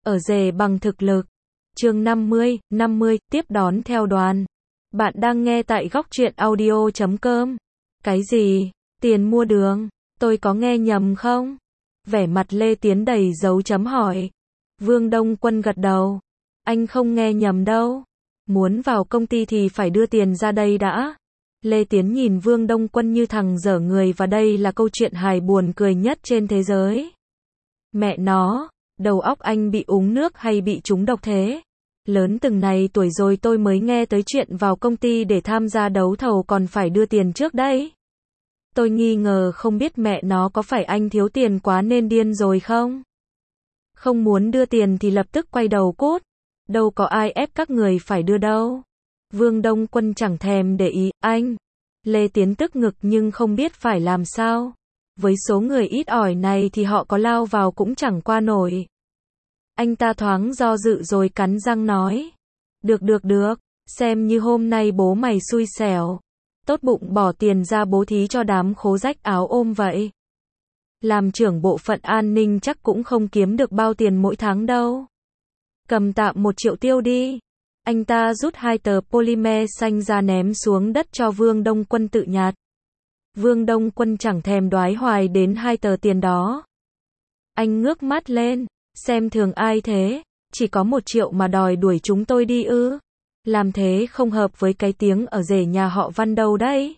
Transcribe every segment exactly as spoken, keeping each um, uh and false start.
ở rể bằng thực lực. Chương năm mươi, năm mươi, tiếp đón theo đoàn. Bạn đang nghe tại góc truyện audio chấm com. Cái gì? Tiền mua đường? Tôi có nghe nhầm không? Vẻ mặt Lê Tiến đầy dấu chấm hỏi. Vương Đông Quân gật đầu. Anh không nghe nhầm đâu. Muốn vào công ty thì phải đưa tiền ra đây đã. Lê Tiến nhìn Vương Đông Quân như thằng dở người và đây là câu chuyện hài buồn cười nhất trên thế giới. Mẹ nó, đầu óc anh bị uống nước hay bị trúng độc thế? Lớn từng này tuổi rồi tôi mới nghe tới chuyện vào công ty để tham gia đấu thầu còn phải đưa tiền trước đấy. Tôi nghi ngờ không biết mẹ nó có phải anh thiếu tiền quá nên điên rồi không? Không muốn đưa tiền thì lập tức quay đầu cút. Đâu có ai ép các người phải đưa đâu. Vương Đông Quân chẳng thèm để ý, anh. Lê Tiến tức ngực nhưng không biết phải làm sao. Với số người ít ỏi này thì họ có lao vào cũng chẳng qua nổi. Anh ta thoáng do dự rồi cắn răng nói. Được được được, xem như hôm nay bố mày xui xẻo. Tốt bụng bỏ tiền ra bố thí cho đám khố rách áo ôm vậy. Làm trưởng bộ phận an ninh chắc cũng không kiếm được bao tiền mỗi tháng đâu. Cầm tạm một triệu tiêu đi. Anh ta rút hai tờ polymer xanh ra ném xuống đất cho Vương Đông Quân tự nhặt. Vương Đông Quân chẳng thèm đoái hoài đến hai tờ tiền đó. Anh ngước mắt lên, xem thường ai thế, chỉ có một triệu mà đòi đuổi chúng tôi đi ư. Làm thế không hợp với cái tiếng ở rể nhà họ Văn đâu đấy.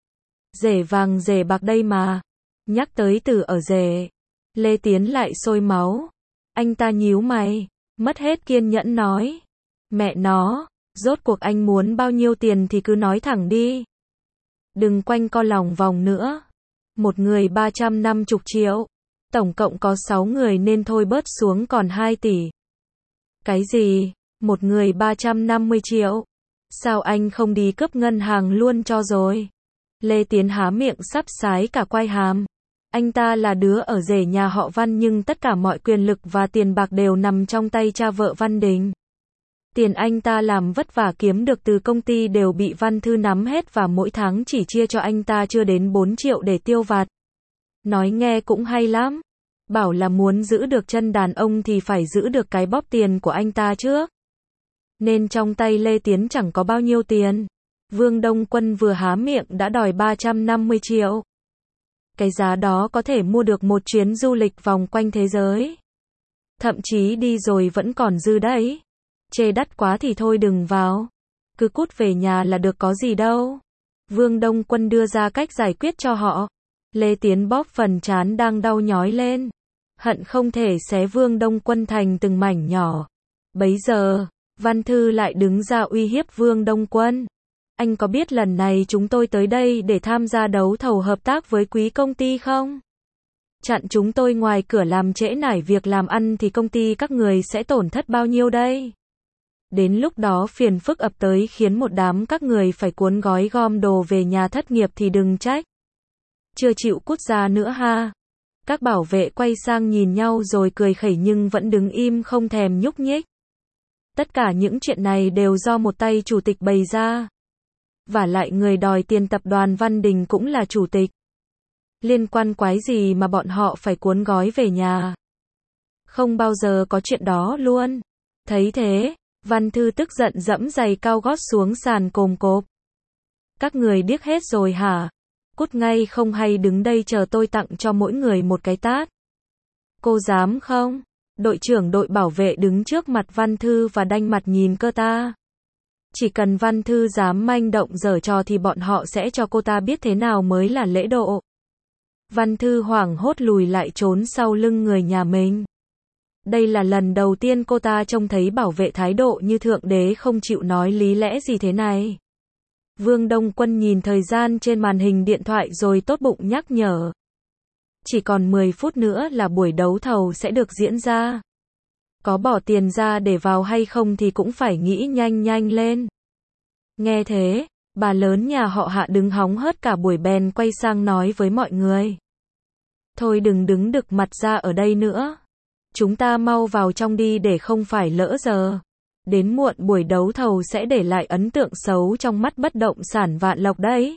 Rể vàng rể bạc đây mà. Nhắc tới từ ở rể, Lê Tiến lại sôi máu. Anh ta nhíu mày, mất hết kiên nhẫn nói. Mẹ nó, rốt cuộc anh muốn bao nhiêu tiền thì cứ nói thẳng đi. Đừng quanh co lòng vòng nữa. Một người ba trăm năm mươi triệu. Tổng cộng có sáu người nên thôi bớt xuống còn hai tỷ. Cái gì? Một người ba trăm năm mươi triệu? Sao anh không đi cướp ngân hàng luôn cho rồi? Lê Tiến há miệng sắp sái cả quai hàm. Anh ta là đứa ở rể nhà họ Văn nhưng tất cả mọi quyền lực và tiền bạc đều nằm trong tay cha vợ Văn Đình. Tiền anh ta làm vất vả kiếm được từ công ty đều bị Văn Thư nắm hết và mỗi tháng chỉ chia cho anh ta chưa đến bốn triệu để tiêu vặt. Nói nghe cũng hay lắm. Bảo là muốn giữ được chân đàn ông thì phải giữ được cái bóp tiền của anh ta trước. Nên trong tay Lê Tiến chẳng có bao nhiêu tiền. Vương Đông Quân vừa há miệng đã đòi ba trăm năm mươi triệu. Cái giá đó có thể mua được một chuyến du lịch vòng quanh thế giới. Thậm chí đi rồi vẫn còn dư đấy. Chê đắt quá thì thôi đừng vào. Cứ cút về nhà là được có gì đâu. Vương Đông Quân đưa ra cách giải quyết cho họ. Lê Tiến bóp phần trán đang đau nhói lên. Hận không thể xé Vương Đông Quân thành từng mảnh nhỏ. Bấy giờ, Văn Thư lại đứng ra uy hiếp Vương Đông Quân. Anh có biết lần này chúng tôi tới đây để tham gia đấu thầu hợp tác với quý công ty không? Chặn chúng tôi ngoài cửa làm trễ nải việc làm ăn thì công ty các người sẽ tổn thất bao nhiêu đây? Đến lúc đó phiền phức ập tới khiến một đám các người phải cuốn gói gom đồ về nhà thất nghiệp thì đừng trách. Chưa chịu cút ra nữa ha. Các bảo vệ quay sang nhìn nhau rồi cười khẩy nhưng vẫn đứng im không thèm nhúc nhích. Tất cả những chuyện này đều do một tay chủ tịch bày ra. Và lại người đòi tiền tập đoàn Văn Đình cũng là chủ tịch. Liên quan quái gì mà bọn họ phải cuốn gói về nhà. Không bao giờ có chuyện đó luôn. Thấy thế, Văn Thư tức giận dẫm giày cao gót xuống sàn cồm cộp. Các người điếc hết rồi hả? Cút ngay không hay đứng đây chờ tôi tặng cho mỗi người một cái tát. Cô dám không? Đội trưởng đội bảo vệ đứng trước mặt Văn Thư và đanh mặt nhìn cô ta. Chỉ cần Văn Thư dám manh động giở trò thì bọn họ sẽ cho cô ta biết thế nào mới là lễ độ. Văn Thư hoảng hốt lùi lại trốn sau lưng người nhà mình. Đây là lần đầu tiên cô ta trông thấy bảo vệ thái độ như thượng đế không chịu nói lý lẽ gì thế này. Vương Đông Quân nhìn thời gian trên màn hình điện thoại rồi tốt bụng nhắc nhở. Chỉ còn mười phút nữa là buổi đấu thầu sẽ được diễn ra. Có bỏ tiền ra để vào hay không thì cũng phải nghĩ nhanh nhanh lên. Nghe thế, bà lớn nhà họ Hạ đứng hóng hớt cả buổi bèn quay sang nói với mọi người. Thôi đừng đứng đực mặt ra ở đây nữa. Chúng ta mau vào trong đi để không phải lỡ giờ. Đến muộn buổi đấu thầu sẽ để lại ấn tượng xấu trong mắt bất động sản Vạn Lộc đấy.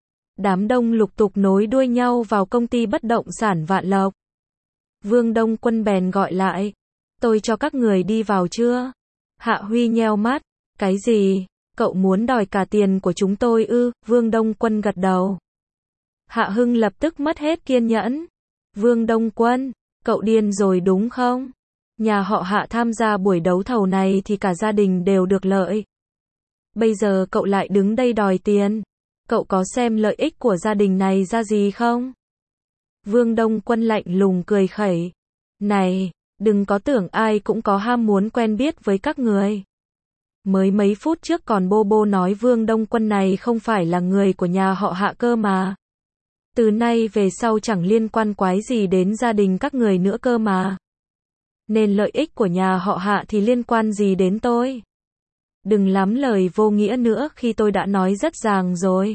Đám đông lục tục nối đuôi nhau vào công ty bất động sản Vạn Lộc. Vương Đông Quân bèn gọi lại. Tôi cho các người đi vào chưa? Hạ Huy nheo mắt. Cái gì? Cậu muốn đòi cả tiền của chúng tôi ư? Vương Đông Quân gật đầu. Hạ Hưng lập tức mất hết kiên nhẫn. Vương Đông Quân, cậu điên rồi đúng không? Nhà họ Hạ tham gia buổi đấu thầu này thì cả gia đình đều được lợi. Bây giờ cậu lại đứng đây đòi tiền. Cậu có xem lợi ích của gia đình này ra gì không? Vương Đông Quân lạnh lùng cười khẩy. Này, đừng có tưởng ai cũng có ham muốn quen biết với các người. Mới mấy phút trước còn bô bô nói Vương Đông Quân này không phải là người của nhà họ Hạ cơ mà. Từ nay về sau chẳng liên quan quái gì đến gia đình các người nữa cơ mà. Nên lợi ích của nhà họ Hạ thì liên quan gì đến tôi? Đừng lắm lời vô nghĩa nữa khi tôi đã nói rất ràng rồi.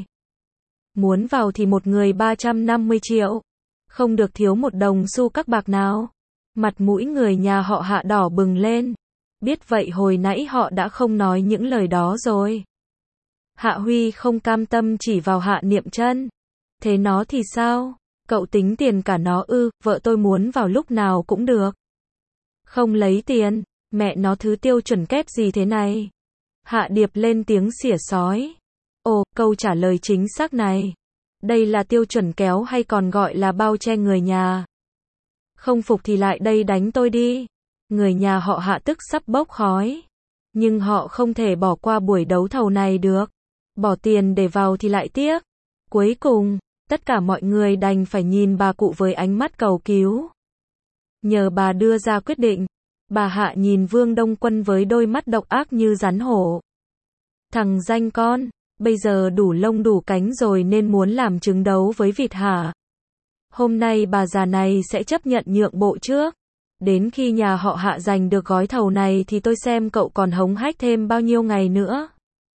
Muốn vào thì một người ba trăm năm mươi triệu. Không được thiếu một đồng xu các bạc nào. Mặt mũi người nhà họ Hạ đỏ bừng lên. Biết vậy hồi nãy họ đã không nói những lời đó rồi. Hạ Huy không cam tâm chỉ vào Hạ Niệm Chân. Thế nó thì sao? Cậu tính tiền cả nó ư? Vợ tôi muốn vào lúc nào cũng được. Không lấy tiền, mẹ nó thứ tiêu chuẩn kép gì thế này? Hạ Điệp lên tiếng xỉa xói. Ồ, câu trả lời chính xác này. Đây là tiêu chuẩn kéo hay còn gọi là bao che người nhà? Không phục thì lại đây đánh tôi đi. Người nhà họ Hạ tức sắp bốc khói. Nhưng họ không thể bỏ qua buổi đấu thầu này được. Bỏ tiền để vào thì lại tiếc. Cuối cùng, tất cả mọi người đành phải nhìn bà cụ với ánh mắt cầu cứu. Nhờ bà đưa ra quyết định. Bà Hạ nhìn Vương Đông Quân với đôi mắt độc ác như rắn hổ. Thằng danh con, bây giờ đủ lông đủ cánh rồi nên muốn làm trứng đấu với vịt hả? Hôm nay bà già này sẽ chấp nhận nhượng bộ trước. Đến khi nhà họ Hạ giành được gói thầu này thì tôi xem cậu còn hống hách thêm bao nhiêu ngày nữa.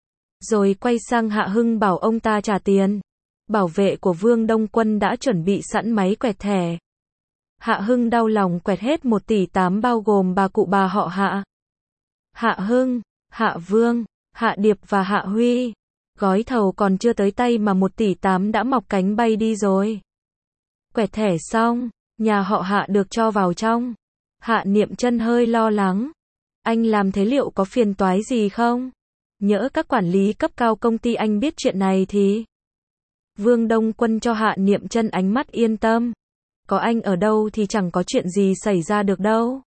Rồi quay sang Hạ Hưng bảo ông ta trả tiền. Bảo vệ của Vương Đông Quân đã chuẩn bị sẵn máy quẹt thẻ. Hạ Hưng đau lòng quẹt hết một tỷ tám bao gồm bà cụ bà họ Hạ. Hạ Hưng, Hạ Vương, Hạ Điệp và Hạ Huy. Gói thầu còn chưa tới tay mà một tỷ tám đã mọc cánh bay đi rồi. Quẹt thẻ xong, nhà họ Hạ được cho vào trong. Hạ Niệm Chân hơi lo lắng. Anh làm thế liệu có phiền toái gì không? Nhỡ các quản lý cấp cao công ty anh biết chuyện này thì... Vương Đông Quân cho Hạ Niệm Chân ánh mắt yên tâm. Có anh ở đâu thì chẳng có chuyện gì xảy ra được đâu.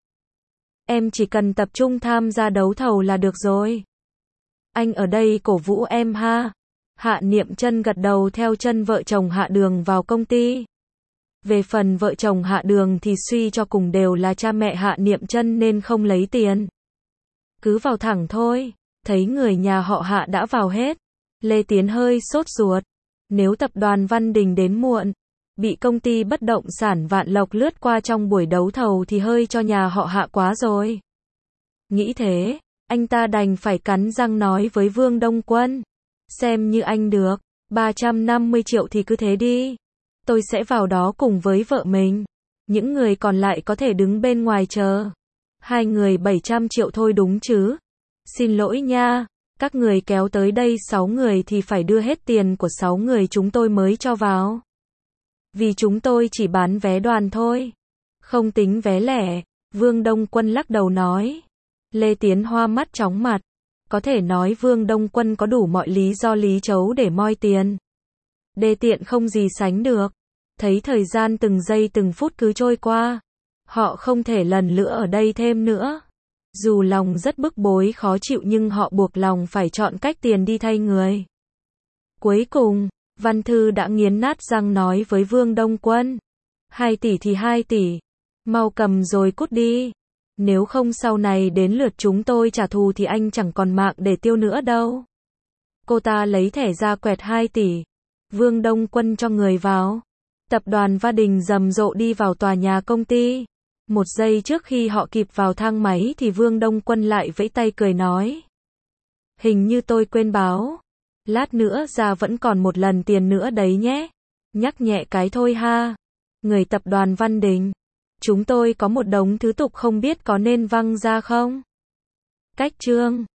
Em chỉ cần tập trung tham gia đấu thầu là được rồi. Anh ở đây cổ vũ em ha. Hạ Niệm Chân gật đầu theo chân vợ chồng Hạ Đường vào công ty. Về phần vợ chồng Hạ Đường thì suy cho cùng đều là cha mẹ Hạ Niệm Chân nên không lấy tiền. Cứ vào thẳng thôi. Thấy người nhà họ Hạ đã vào hết. Lê Tiến hơi sốt ruột. Nếu tập đoàn Văn Đình đến muộn, bị công ty bất động sản Vạn Lộc lướt qua trong buổi đấu thầu thì hơi cho nhà họ Hạ quá rồi. Nghĩ thế, anh ta đành phải cắn răng nói với Vương Đông Quân. Xem như anh được, ba trăm năm mươi triệu thì cứ thế đi. Tôi sẽ vào đó cùng với vợ mình. Những người còn lại có thể đứng bên ngoài chờ. Hai người bảy trăm triệu thôi đúng chứ? Xin lỗi nha, các người kéo tới đây sáu người thì phải đưa hết tiền của sáu người chúng tôi mới cho vào. Vì chúng tôi chỉ bán vé đoàn thôi. Không tính vé lẻ, Vương Đông Quân lắc đầu nói. Lê Tiến hoa mắt chóng mặt. Có thể nói Vương Đông Quân có đủ mọi lý do lý chấu để moi tiền. Đê tiện không gì sánh được. Thấy thời gian từng giây từng phút cứ trôi qua. Họ không thể lần nữa ở đây thêm nữa. Dù lòng rất bức bối khó chịu nhưng họ buộc lòng phải chọn cách tiền đi thay người. Cuối cùng, Văn Thư đã nghiến nát răng nói với Vương Đông Quân. Hai tỷ thì hai tỷ. Mau cầm rồi cút đi. Nếu không sau này đến lượt chúng tôi trả thù thì anh chẳng còn mạng để tiêu nữa đâu. Cô ta lấy thẻ ra quẹt hai tỷ. Vương Đông Quân cho người vào. Tập đoàn Văn Đình rầm rộ đi vào tòa nhà công ty. Một giây trước khi họ kịp vào thang máy thì Vương Đông Quân lại vẫy tay cười nói. Hình như tôi quên báo. Lát nữa ra vẫn còn một lần tiền nữa đấy nhé. Nhắc nhẹ cái thôi ha. Người tập đoàn Văn Đình. Chúng tôi có một đống thứ tục không biết có nên văng ra không? Cách chương